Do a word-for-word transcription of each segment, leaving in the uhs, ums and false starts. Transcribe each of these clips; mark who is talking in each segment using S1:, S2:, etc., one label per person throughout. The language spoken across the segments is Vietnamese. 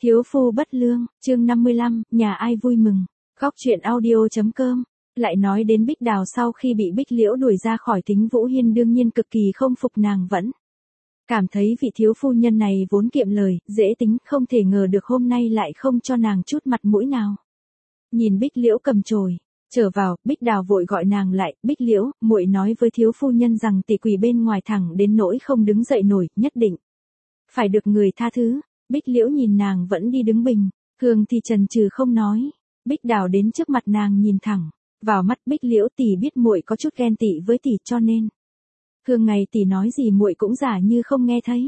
S1: Thiếu phu bất lương, chương năm mươi lăm, nhà ai vui mừng. Góc truyện audio.com. Lại nói đến Bích Đào sau khi bị Bích Liễu đuổi ra khỏi Tính Vũ Hiên đương nhiên cực kỳ không phục nàng vẫn. Cảm thấy vị thiếu phu nhân này vốn kiệm lời, dễ tính, không thể ngờ được hôm nay lại không cho nàng chút mặt mũi nào. Nhìn Bích Liễu cầm chổi trở vào, Bích Đào vội gọi nàng lại, Bích Liễu, muội nói với thiếu phu nhân rằng tỷ quỷ bên ngoài thẳng đến nỗi không đứng dậy nổi, nhất định phải được người tha thứ. Bích Liễu nhìn nàng vẫn đi đứng bình, thường thì chần chừ không nói. Bích Đào đến trước mặt nàng nhìn thẳng vào mắt Bích Liễu, tỷ biết muội có chút ghen tị với tỷ cho nên thường ngày tỷ nói gì muội cũng giả như không nghe thấy.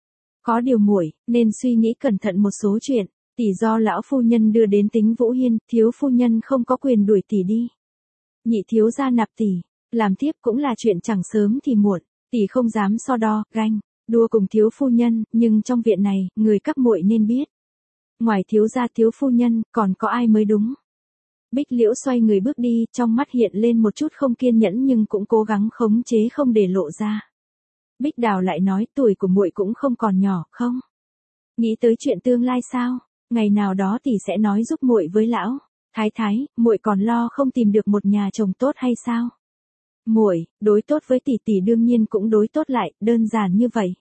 S1: Có điều muội nên suy nghĩ cẩn thận một số chuyện, tỷ do lão phu nhân đưa đến Tính Vũ Hiên, thiếu phu nhân không có quyền đuổi tỷ đi. Nhị thiếu gia nạp tỷ làm thiếp cũng là chuyện chẳng sớm thì muộn, tỷ không dám so đo, ganh đua cùng thiếu phu nhân, nhưng trong viện này, người các muội nên biết. Ngoài thiếu gia thiếu phu nhân, còn có ai mới đúng. Bích Liễu xoay người bước đi, trong mắt hiện lên một chút không kiên nhẫn nhưng cũng cố gắng khống chế không để lộ ra. Bích Đào lại nói, tuổi của muội cũng không còn nhỏ, không? Nghĩ tới chuyện tương lai sao? Ngày nào đó tỷ sẽ nói giúp muội với lão thái thái, muội còn lo không tìm được một nhà chồng tốt hay sao? Muội đối tốt với tỷ, tỷ đương nhiên cũng đối tốt lại, đơn giản như vậy.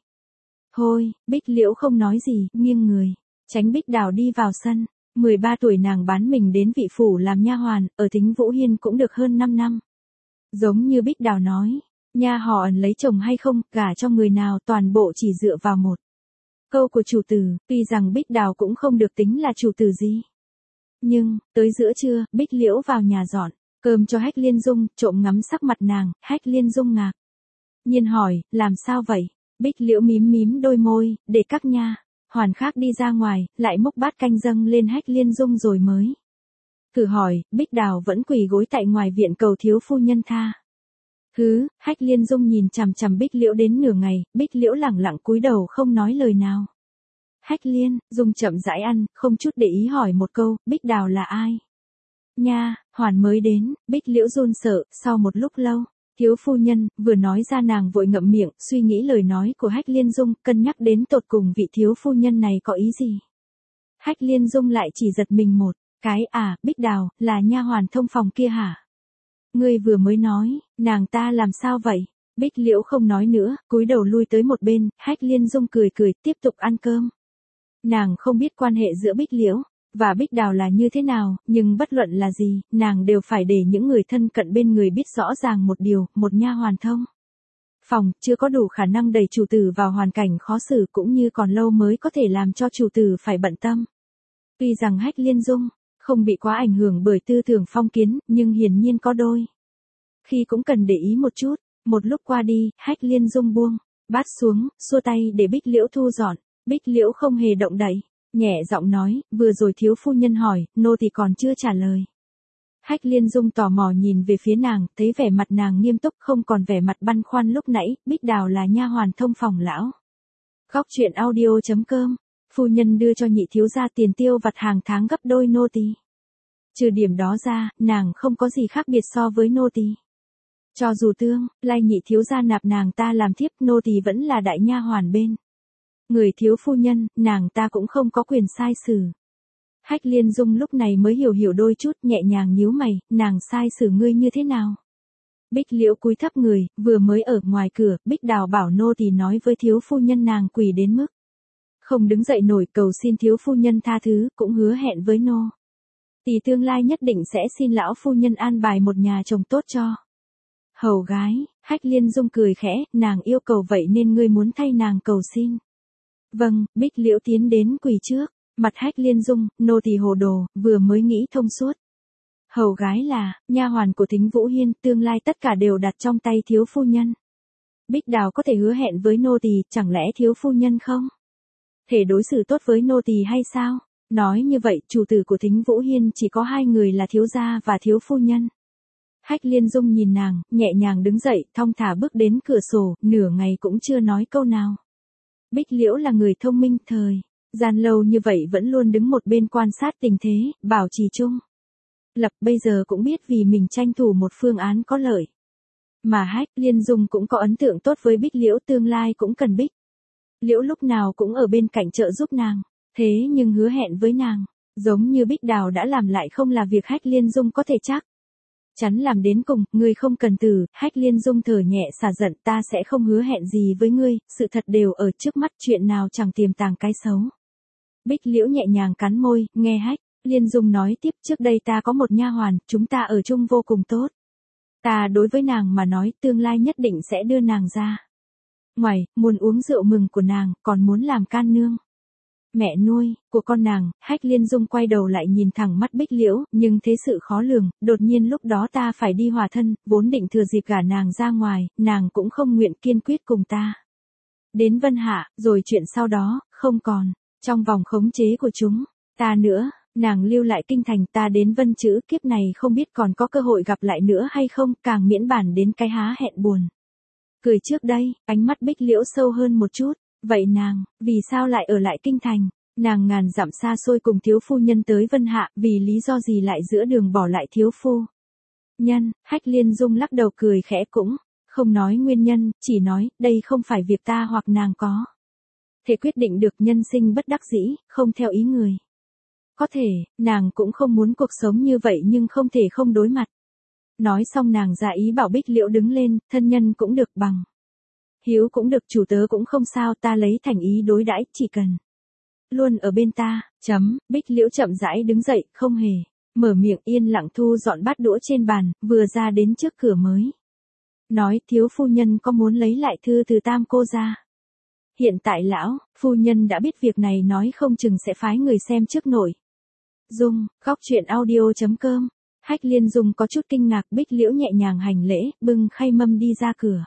S1: Thôi, Bích Liễu không nói gì, nghiêng người tránh Bích Đào đi vào sân. mười ba tuổi nàng bán mình đến vị phủ làm nha hoàn, ở Tính Vũ Hiên cũng được hơn năm năm. Giống như Bích Đào nói, nha họ ẩn lấy chồng hay không, gả cho người nào toàn bộ chỉ dựa vào một câu của chủ tử, tuy rằng Bích Đào cũng không được tính là chủ tử gì. Nhưng, tới giữa trưa, Bích Liễu vào nhà dọn cơm cho Hách Liên Dung, trộm ngắm sắc mặt nàng, Hách Liên Dung ngạc nhiên hỏi, làm sao vậy? Bích Liễu mím mím đôi môi, để các nha hoàn khác đi ra ngoài, lại múc bát canh dâng lên Hách Liên Dung rồi mới thử hỏi, Bích Đào vẫn quỳ gối tại ngoài viện cầu thiếu phu nhân tha thứ. Hách Liên Dung nhìn chằm chằm Bích Liễu đến nửa ngày, Bích Liễu lẳng lặng cúi đầu không nói lời nào. Hách Liên Dung chậm rãi ăn, không chút để ý hỏi một câu, Bích Đào là ai? Nha hoàn mới đến. Bích Liễu run sợ, sau một lúc lâu, thiếu phu nhân, vừa nói ra nàng vội ngậm miệng, suy nghĩ lời nói của Hách Liên Dung, cân nhắc đến tột cùng vị thiếu phu nhân này có ý gì. Hách Liên Dung lại chỉ giật mình một cái, à, Bích Đào, là nha hoàn thông phòng kia hả? Ngươi vừa mới nói, nàng ta làm sao vậy? Bích Liễu không nói nữa, cúi đầu lui tới một bên, Hách Liên Dung cười cười, tiếp tục ăn cơm. Nàng không biết quan hệ giữa Bích Liễu và Bích Đào là như thế nào, nhưng bất luận là gì, nàng đều phải để những người thân cận bên người biết rõ ràng một điều, một nha hoàn thông phòng chưa có đủ khả năng đẩy chủ tử vào hoàn cảnh khó xử, cũng như còn lâu mới có thể làm cho chủ tử phải bận tâm. Tuy rằng Hách Liên Dung không bị quá ảnh hưởng bởi tư tưởng phong kiến, nhưng hiển nhiên có đôi khi cũng cần để ý một chút. Một lúc qua đi, Hách Liên Dung buông bát xuống, xua tay để Bích Liễu thu dọn. Bích Liễu không hề động đậy, nhẹ giọng nói, vừa rồi thiếu phu nhân hỏi, nô tỳ còn chưa trả lời. Hách Liên Dung tò mò nhìn về phía nàng, thấy vẻ mặt nàng nghiêm túc, không còn vẻ mặt băn khoăn lúc nãy. Bích Đào là nha hoàn thông phòng lão. Góc truyện audio.com. Phu nhân đưa cho nhị thiếu gia tiền tiêu vặt hàng tháng gấp đôi nô tỳ. Trừ điểm đó ra, nàng không có gì khác biệt so với nô tỳ. Cho dù tương lai nhị thiếu gia nạp nàng ta làm thiếp, nô tỳ vẫn là đại nha hoàn bên người thiếu phu nhân, nàng ta cũng không có quyền sai xử. Hách Liên Dung lúc này mới hiểu hiểu đôi chút, nhẹ nhàng nhíu mày, nàng sai xử ngươi như thế nào? Bích Liễu cúi thấp người, vừa mới ở ngoài cửa, Bích Đào bảo nô tỳ nói với thiếu phu nhân nàng quỳ đến mức không đứng dậy nổi, cầu xin thiếu phu nhân tha thứ, cũng hứa hẹn với nô tỳ tương lai nhất định sẽ xin lão phu nhân an bài một nhà chồng tốt cho hầu gái. Hách Liên Dung cười khẽ, nàng yêu cầu vậy nên ngươi muốn thay nàng cầu xin. Vâng. Bích Liễu tiến đến quỳ trước mặt Hách Liên Dung, nô tỳ hồ đồ, vừa mới nghĩ thông suốt. Hầu gái là nha hoàn của Tính Vũ Hiên, tương lai tất cả đều đặt trong tay thiếu phu nhân. Bích Đào có thể hứa hẹn với nô tỳ, chẳng lẽ thiếu phu nhân không thể đối xử tốt với nô tỳ hay sao? Nói như vậy, chủ tử của Tính Vũ Hiên chỉ có hai người là thiếu gia và thiếu phu nhân. Hách Liên Dung nhìn nàng, nhẹ nhàng đứng dậy, thong thả bước đến cửa sổ, nửa ngày cũng chưa nói câu nào. Bích Liễu là người thông minh, thời gian lâu như vậy vẫn luôn đứng một bên quan sát tình thế, bảo trì chung lập, bây giờ cũng biết vì mình tranh thủ một phương án có lợi. Mà Hách Liên Dung cũng có ấn tượng tốt với Bích Liễu, tương lai cũng cần Bích Liễu lúc nào cũng ở bên cạnh trợ giúp nàng. Thế nhưng hứa hẹn với nàng, giống như Bích Đào đã làm lại không là việc Hách Liên Dung có thể chắc chắn làm đến cùng, ngươi không cần từ, Hách Liên Dung thở nhẹ xả giận, ta sẽ không hứa hẹn gì với ngươi, sự thật đều ở trước mắt, chuyện nào chẳng tiềm tàng cái xấu. Bích Liễu nhẹ nhàng cắn môi, nghe Hách Liên Dung nói tiếp, trước đây ta có một nha hoàn, chúng ta ở chung vô cùng tốt. Ta đối với nàng mà nói, tương lai nhất định sẽ đưa nàng ra ngoài, muốn uống rượu mừng của nàng, còn muốn làm can nương. Mẹ nuôi của con nàng. Hách Liên Dung quay đầu lại nhìn thẳng mắt Bích Liễu, nhưng thế sự khó lường, đột nhiên lúc đó ta phải đi hòa thân, vốn định thừa dịp gả nàng ra ngoài, nàng cũng không nguyện kiên quyết cùng ta đến Vân Hạ, rồi chuyện sau đó, không còn trong vòng khống chế của chúng ta nữa. Nàng lưu lại kinh thành, ta đến Vân Chữ, kiếp này không biết còn có cơ hội gặp lại nữa hay không, càng miễn bản đến cái há hẹn buồn cười trước đây. Ánh mắt Bích Liễu sâu hơn một chút. Vậy nàng, vì sao lại ở lại kinh thành? Nàng ngàn dặm xa xôi cùng thiếu phu nhân tới Vân Hạ, vì lý do gì lại giữa đường bỏ lại thiếu phu nhân? Hách Liên Dung lắc đầu cười khẽ, cũng không nói nguyên nhân, chỉ nói, đây không phải việc ta hoặc nàng có thể quyết định được, nhân sinh bất đắc dĩ, không theo ý người. Có thể, nàng cũng không muốn cuộc sống như vậy nhưng không thể không đối mặt. Nói xong nàng ra ý bảo Bích Liễu đứng lên, thân nhân cũng được, bằng hiếu cũng được, chủ tớ cũng không sao, ta lấy thành ý đối đãi, chỉ cần luôn ở bên ta. Chấm. Bích Liễu chậm rãi đứng dậy, không hề mở miệng, yên lặng thu dọn bát đũa trên bàn, vừa ra đến trước cửa mới nói, thiếu phu nhân có muốn lấy lại thư từ Tam cô ra? Hiện tại lão phu nhân đã biết việc này, nói không chừng sẽ phái người xem trước nội dung. Góc truyện audio chấm com. Hách Liên Dung có chút kinh ngạc, Bích Liễu nhẹ nhàng hành lễ, bưng khay mâm đi ra cửa.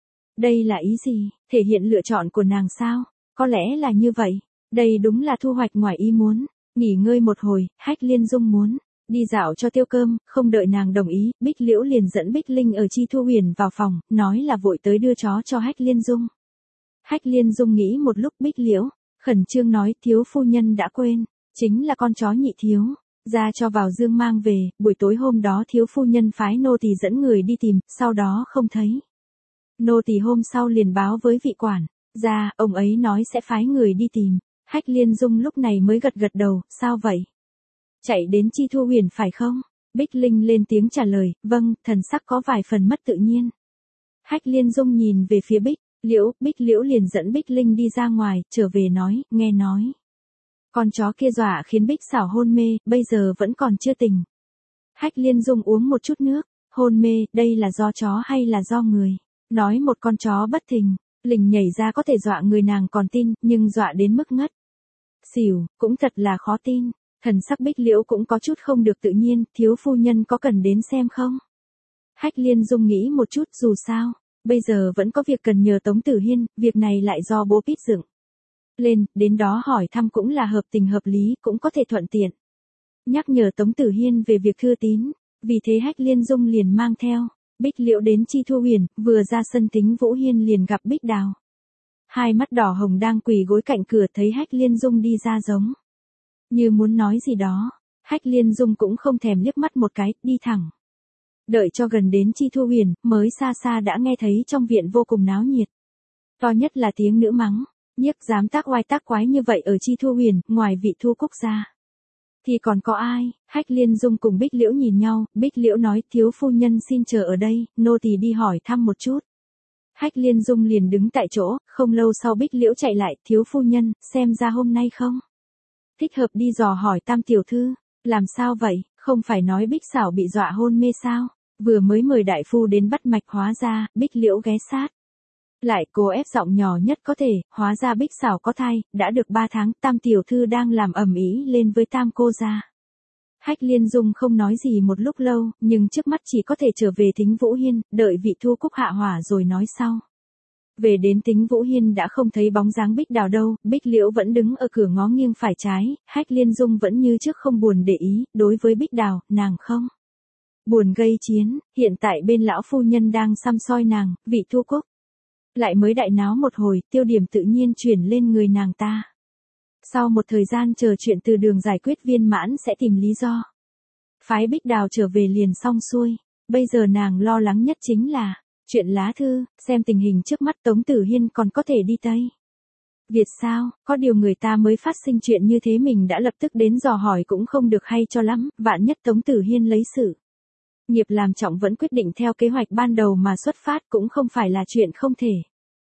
S1: Đây là ý gì? Thể hiện lựa chọn của nàng sao? Có lẽ là như vậy. Đây đúng là thu hoạch ngoài ý muốn. Nghỉ ngơi một hồi, Hách Liên Dung muốn đi dạo cho tiêu cơm, không đợi nàng đồng ý, Bích Liễu liền dẫn Bích Linh ở Chi Thu Huyền vào phòng, nói là vội tới đưa chó cho Hách Liên Dung. Hách Liên Dung nghĩ một lúc, Bích Liễu khẩn trương nói, thiếu phu nhân đã quên, chính là con chó nhị thiếu ra cho vào dương mang về, buổi tối hôm đó thiếu phu nhân phái nô tỳ dẫn người đi tìm, sau đó không thấy. Nô tỳ hôm sau liền báo với vị quản gia, ông ấy nói sẽ phái người đi tìm. Hách Liên Dung lúc này mới gật gật đầu, sao vậy? Chạy đến Chi Thu Huyền phải không? Bích Linh lên tiếng trả lời, vâng, thần sắc có vài phần mất tự nhiên. Hách Liên Dung nhìn về phía Bích Liễu, Bích Liễu liền dẫn Bích Linh đi ra ngoài, trở về nói, nghe nói con chó kia dọa khiến Bích Xảo hôn mê, bây giờ vẫn còn chưa tỉnh. Hách Liên Dung uống một chút nước, hôn mê, đây là do chó hay là do người? Nói một con chó bất thình lình nhảy ra có thể dọa người nàng còn tin, nhưng dọa đến mức ngất xỉu, cũng thật là khó tin. Thần sắc Bích Liễu cũng có chút không được tự nhiên, thiếu phu nhân có cần đến xem không? Hách Liên Dung nghĩ một chút, dù sao bây giờ vẫn có việc cần nhờ Tống Tử Hiên, việc này lại do bố Pít dựng lên, đến đó hỏi thăm cũng là hợp tình hợp lý, cũng có thể thuận tiện nhắc nhở Tống Tử Hiên về việc thư tín. Vì thế Hách Liên Dung liền mang theo Bích Liễu đến Chi Thu Huyền, vừa ra sân Tính Vũ Hiên liền gặp Bích Đào. Hai mắt đỏ hồng đang quỳ gối cạnh cửa, thấy Hách Liên Dung đi ra giống như muốn nói gì đó. Hách Liên Dung cũng không thèm liếc mắt một cái, đi thẳng. Đợi cho gần đến Chi Thu Huyền, mới xa xa đã nghe thấy trong viện vô cùng náo nhiệt. To nhất là tiếng nữ mắng, nhiếc dám tác oai tác quái như vậy ở Chi Thu Huyền, ngoài vị Thu Cúc ra thì còn có ai? Hách Liên Dung cùng Bích Liễu nhìn nhau, Bích Liễu nói, thiếu phu nhân xin chờ ở đây, nô tỳ đi hỏi thăm một chút. Hách Liên Dung liền đứng tại chỗ, không lâu sau Bích Liễu chạy lại, thiếu phu nhân, xem ra hôm nay không thích hợp đi dò hỏi Tam tiểu thư. Làm sao vậy, không phải nói Bích Xảo bị dọa hôn mê sao? Vừa mới mời đại phu đến bắt mạch, hóa ra, Bích Liễu ghé sát lại cố ép giọng nhỏ nhất có thể, hóa ra Bích Xảo có thai, đã được ba tháng, Tam tiểu thư đang làm ầm ĩ lên với Tam cô gia. Hách Liên Dung không nói gì một lúc lâu, nhưng trước mắt chỉ có thể trở về Tính Vũ Hiên, đợi vị Thu Cúc hạ hỏa rồi nói sau. Về đến Tính Vũ Hiên đã không thấy bóng dáng Bích Đào đâu, Bích Liễu vẫn đứng ở cửa ngó nghiêng phải trái, Hách Liên Dung vẫn như trước không buồn để ý, đối với Bích Đào, nàng không buồn gây chiến, hiện tại bên lão phu nhân đang săm soi nàng, vị Thu Cúc lại mới đại náo một hồi, tiêu điểm tự nhiên chuyển lên người nàng ta. Sau một thời gian chờ chuyện từ đường giải quyết viên mãn sẽ tìm lý do phái Bích Đào trở về liền xong xuôi. Bây giờ nàng lo lắng nhất chính là chuyện lá thư, xem tình hình trước mắt Tống Tử Hiên còn có thể đi Tây Việt sao, có điều người ta mới phát sinh chuyện như thế mình đã lập tức đến dò hỏi cũng không được hay cho lắm, vạn nhất Tống Tử Hiên lấy sự nghiệp làm trọng vẫn quyết định theo kế hoạch ban đầu mà xuất phát cũng không phải là chuyện không thể.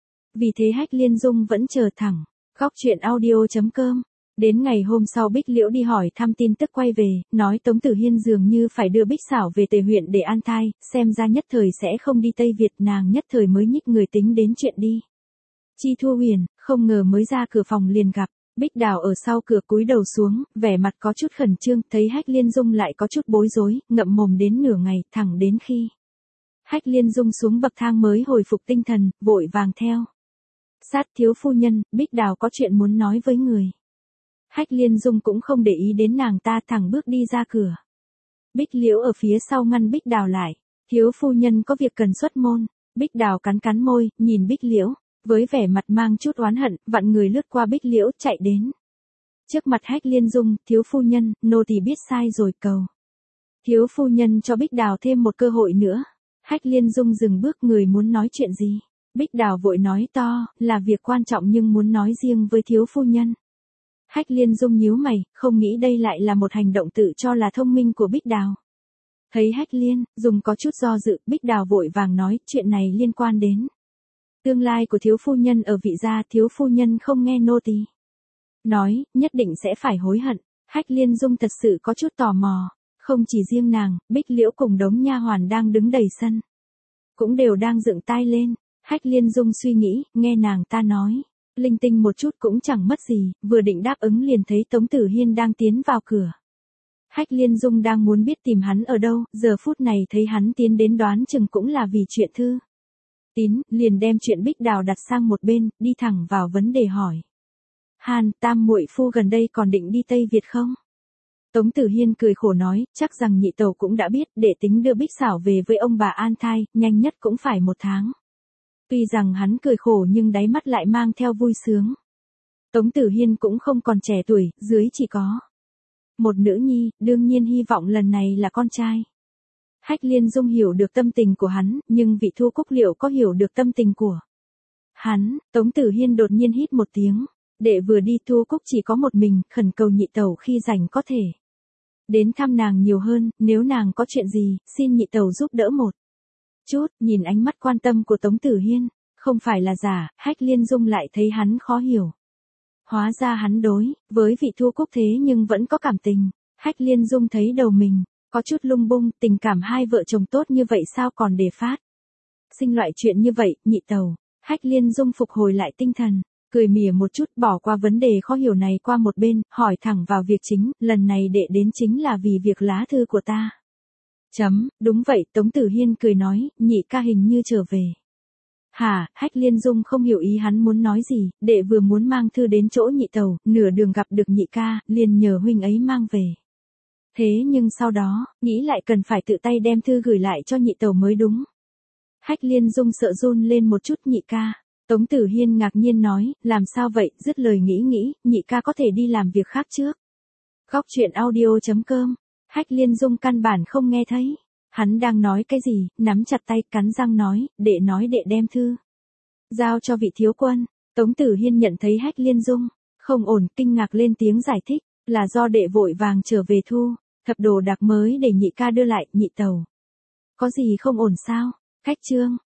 S1: Vì thế Hách Liên Dung vẫn chờ thẳng. Góc truyện audio.com. Đến ngày hôm sau Bích Liễu đi hỏi thăm tin tức quay về, nói Tống Tử Hiên dường như phải đưa Bích Xảo về Tề huyện để an thai, xem ra nhất thời sẽ không đi Tây Việt, nàng nhất thời mới nhích người tính đến chuyện đi. Chi Thu Huyền, không ngờ mới ra cửa phòng liền gặp, Bích Đào ở sau cửa cúi đầu xuống, vẻ mặt có chút khẩn trương, thấy Hách Liên Dung lại có chút bối rối, ngậm mồm đến nửa ngày, thẳng đến khi Hách Liên Dung xuống bậc thang mới hồi phục tinh thần, vội vàng theo sát. Thiếu phu nhân, Bích Đào có chuyện muốn nói với người. Hách Liên Dung cũng không để ý đến nàng ta, thẳng bước đi ra cửa. Bích Liễu ở phía sau ngăn Bích Đào lại. Thiếu phu nhân có việc cần xuất môn. Bích Đào cắn cắn môi, nhìn Bích Liễu, với vẻ mặt mang chút oán hận, vặn người lướt qua Bích Liễu chạy đến trước mặt Hách Liên Dung. Thiếu phu nhân, nô tỳ biết sai rồi, cầu thiếu phu nhân cho Bích Đào thêm một cơ hội nữa. Hách Liên Dung dừng bước, người muốn nói chuyện gì? Bích Đào vội nói to, là việc quan trọng nhưng muốn nói riêng với thiếu phu nhân. Hách Liên Dung nhíu mày, không nghĩ đây lại là một hành động tự cho là thông minh của Bích Đào. Thấy Hách Liên Dung có chút do dự, Bích Đào vội vàng nói, chuyện này liên quan đến tương lai của thiếu phu nhân ở vị gia, thiếu phu nhân không nghe nô tỳ nói, nhất định sẽ phải hối hận. Hách Liên Dung thật sự có chút tò mò, không chỉ riêng nàng, Bích Liễu cùng đống nha hoàn đang đứng đầy sân cũng đều đang dựng tai lên. Hách Liên Dung suy nghĩ, nghe nàng ta nói linh tinh một chút cũng chẳng mất gì, vừa định đáp ứng liền thấy Tống Tử Hiên đang tiến vào cửa. Hách Liên Dung đang muốn biết tìm hắn ở đâu, giờ phút này thấy hắn tiến đến đoán chừng cũng là vì chuyện thư tín, liền đem chuyện Bích Đào đặt sang một bên, đi thẳng vào vấn đề hỏi. Hàn, tam muội phu gần đây còn định đi Tây Việt không? Tống Tử Hiên cười khổ nói, chắc rằng nhị tẩu cũng đã biết, để tính đưa Bích Xảo về với ông bà an thai, nhanh nhất cũng phải một tháng. Tuy rằng hắn cười khổ nhưng đáy mắt lại mang theo vui sướng. Tống Tử Hiên cũng không còn trẻ tuổi, dưới chỉ có một nữ nhi, đương nhiên hy vọng lần này là con trai. Hách Liên Dung hiểu được tâm tình của hắn, nhưng vị Thu Cúc liệu có hiểu được tâm tình của hắn? Tống Tử Hiên đột nhiên hít một tiếng. Đệ vừa đi, Thu Cúc chỉ có một mình, khẩn cầu nhị tẩu khi rảnh có thể đến thăm nàng nhiều hơn, nếu nàng có chuyện gì, xin nhị tẩu giúp đỡ một chút. Nhìn ánh mắt quan tâm của Tống Tử Hiên, không phải là giả, Hách Liên Dung lại thấy hắn khó hiểu. Hóa ra hắn đối với vị Thu Cúc thế nhưng vẫn có cảm tình. Hách Liên Dung thấy đầu mình có chút lung bung, tình cảm hai vợ chồng tốt như vậy sao còn để phát sinh loại chuyện như vậy, nhị tẩu. Hách Liên Dung phục hồi lại tinh thần, cười mỉa một chút, bỏ qua vấn đề khó hiểu này qua một bên, hỏi thẳng vào việc chính, lần này đệ đến chính là vì việc lá thư của ta. Chấm, đúng vậy, Tống Tử Hiên cười nói, nhị ca hình như trở về. Hả, Hách Liên Dung không hiểu ý hắn muốn nói gì, đệ vừa muốn mang thư đến chỗ nhị tẩu, nửa đường gặp được nhị ca, liền nhờ huynh ấy mang về. Thế nhưng sau đó, nghĩ lại cần phải tự tay đem thư gửi lại cho nhị tẩu mới đúng. Hách Liên Dung sợ run lên một chút, nhị ca. Tống Tử Hiên ngạc nhiên nói, làm sao vậy, dứt lời nghĩ nghĩ, nhị ca có thể đi làm việc khác trước. Góc truyện audio.com. Hách Liên Dung căn bản không nghe thấy hắn đang nói cái gì, nắm chặt tay, cắn răng nói, đệ nói đệ đem thư giao cho vị thiếu quân. Tống Tử Hiên nhận thấy Hách Liên Dung không ổn, kinh ngạc lên tiếng giải thích, là do đệ vội vàng trở về thu thập đồ đạc mới để nhị ca đưa lại. Nhị tẩu có gì không ổn sao? Khách trương